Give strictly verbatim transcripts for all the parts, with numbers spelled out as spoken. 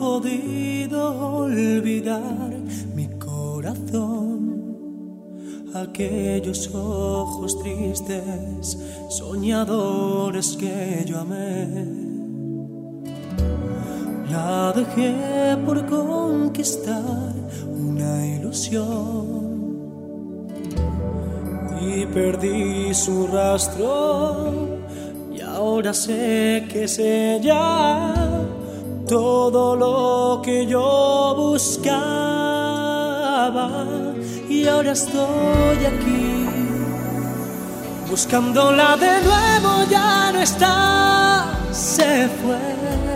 podido olvidar mi corazón, aquellos ojos tristes, soñadores que yo amé. La dejé por conquistar una ilusión y perdí su rastro, y ahora sé que es ella todo lo que yo buscaba. Y ahora estoy aquí buscándola de nuevo, ya no está, se fue.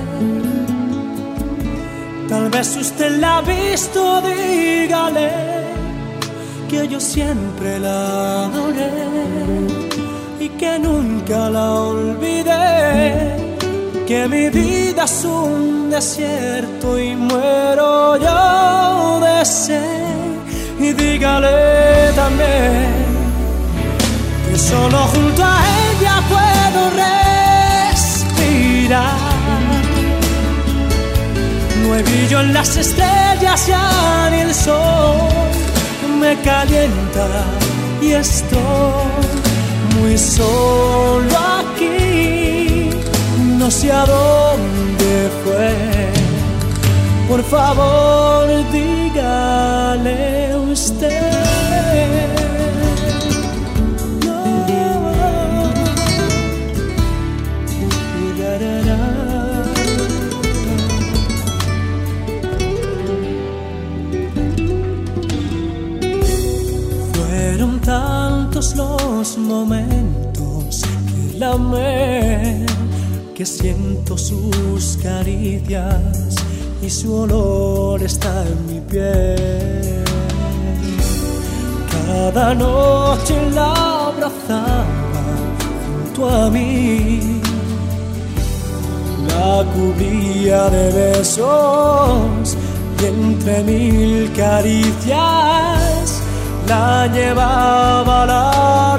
Tal vez usted la ha visto, dígale que yo siempre la adoré y que nunca la olvidé, que mi vida es un desierto y muero yo de sed. Y dígale también que solo junto a ella puedo respirar. No hay brillo en las estrellas, ya ni el sol me calienta y estoy muy solo aquí. No sé a dónde fue, por favor dígale usted. No. Fueron tantos los momentos que la amé, que siento sus caricias y su olor está en mi piel. Cada noche la abrazaba junto a mí, la cubría de besos y entre mil caricias la llevaba a la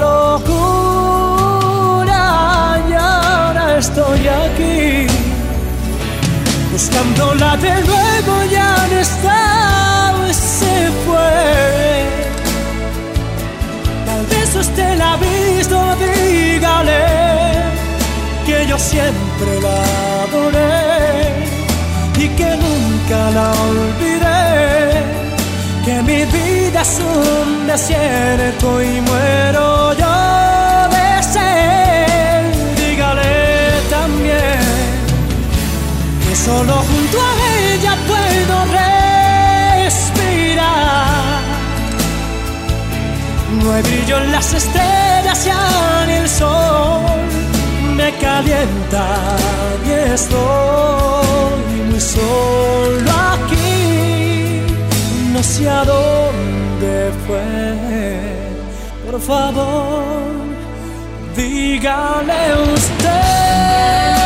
locura. Y ahora estoy aquí buscándola de nuevo, ya no está, se fue. Tal vez usted la ha visto, dígale que yo siempre la adoré y que nunca la olvidé, que mi vida es un desierto y muero yo de sed. Dígale también que solo junto a ella puedo respirar. No hay brillo en las estrellas, ya ni el sol me calienta y estoy muy solo aquí. No sé a dónde fue, por favor dígale usted.